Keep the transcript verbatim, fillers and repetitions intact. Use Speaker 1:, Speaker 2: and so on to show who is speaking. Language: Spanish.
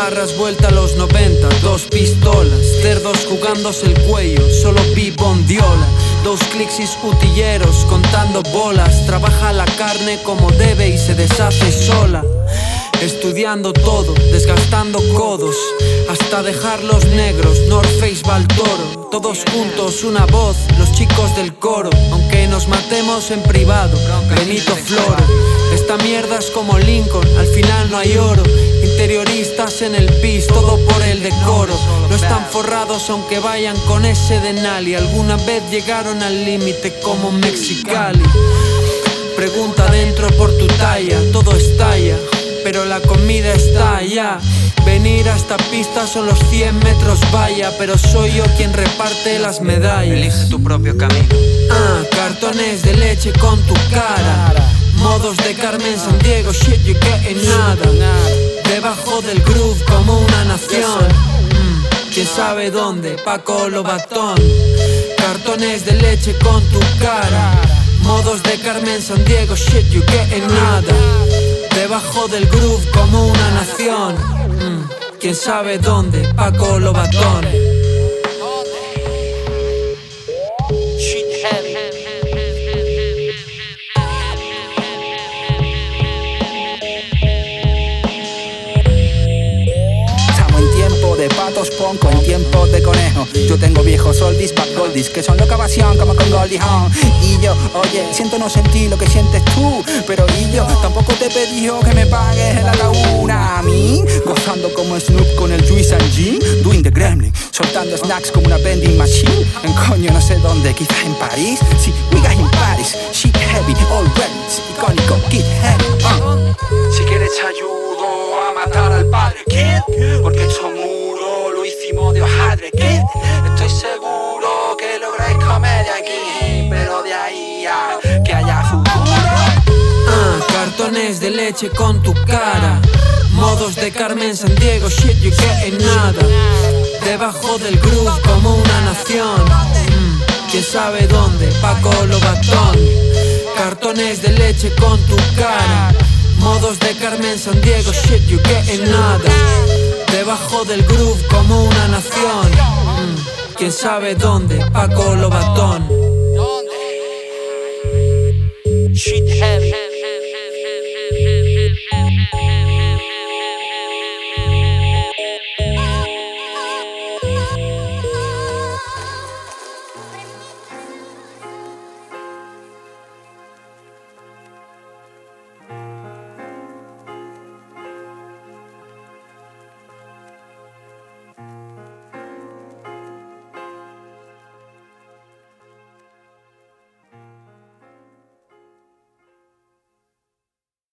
Speaker 1: barras vuelta a los noventa, dos pistolas, cerdos jugándose el cuello, solo vi bondiola. Dos clics y utilleros contando bolas, trabaja la carne como debe y se deshace sola. Estudiando todo, desgastando codos, hasta dejarlos negros, North Face va al toro. Todos juntos, una voz, los chicos del coro, aunque nos matemos en privado, Benito Floro. Esta mierda es como Lincoln, al final no hay oro. Interioristas en el pis, todo por el decoro. No están forrados aunque vayan con ese Denali. Alguna vez llegaron al límite como Mexicali. Pregunta adentro por tu talla, todo estalla, pero la comida está allá. Venir a esta pista son los cien metros vaya, pero soy yo quien reparte las medallas.
Speaker 2: Elige tu propio camino.
Speaker 1: Ah, cartones de leche con tu cara, modos de Carmen Sandiego, shit you getting nada. Debajo del groove como una nación, mm, quién sabe dónde, Paco Lobatón. Cartones de leche con tu cara, modos de Carmen Sandiego, shit you getting nada. Debajo del groove como una nación, mm, quién sabe dónde, Paco Lobatón.
Speaker 3: De patos ponco en tiempos de conejo. Yo tengo viejos oldies, bad goldies, que son loca evasión como con Goldie Hawn. Y yo, oye, siento no sentir lo que sientes tú, pero y yo tampoco te pedí yo que me pagues en la laguna. A mí, gozando como Snoop con el Juice and Gin, doing the gremlin, soltando snacks como una vending machine. En coño no sé dónde, quizás en París. Sí, we got in Paris, shit heavy, all ready, icónico, kid heavy. uh. Si quieres te ayudo a matar al padre, kid, porque hecho muro lo hicimos de hojadre, kid. Estoy seguro que lográis comedia aquí, pero de ahí a que haya futuro.
Speaker 1: Ah, cartones de leche con tu cara, modos de Carmen Sandiego, shit you getting nada. Debajo del groove como una nación, mm, quién sabe dónde, Paco Lobatón. Cartones de leche con tu cara, modos de Carmen Sandiego, shit you getting nada. Debajo del groove como una nación, mm, quién sabe dónde, Paco Lobatón.
Speaker 2: Shit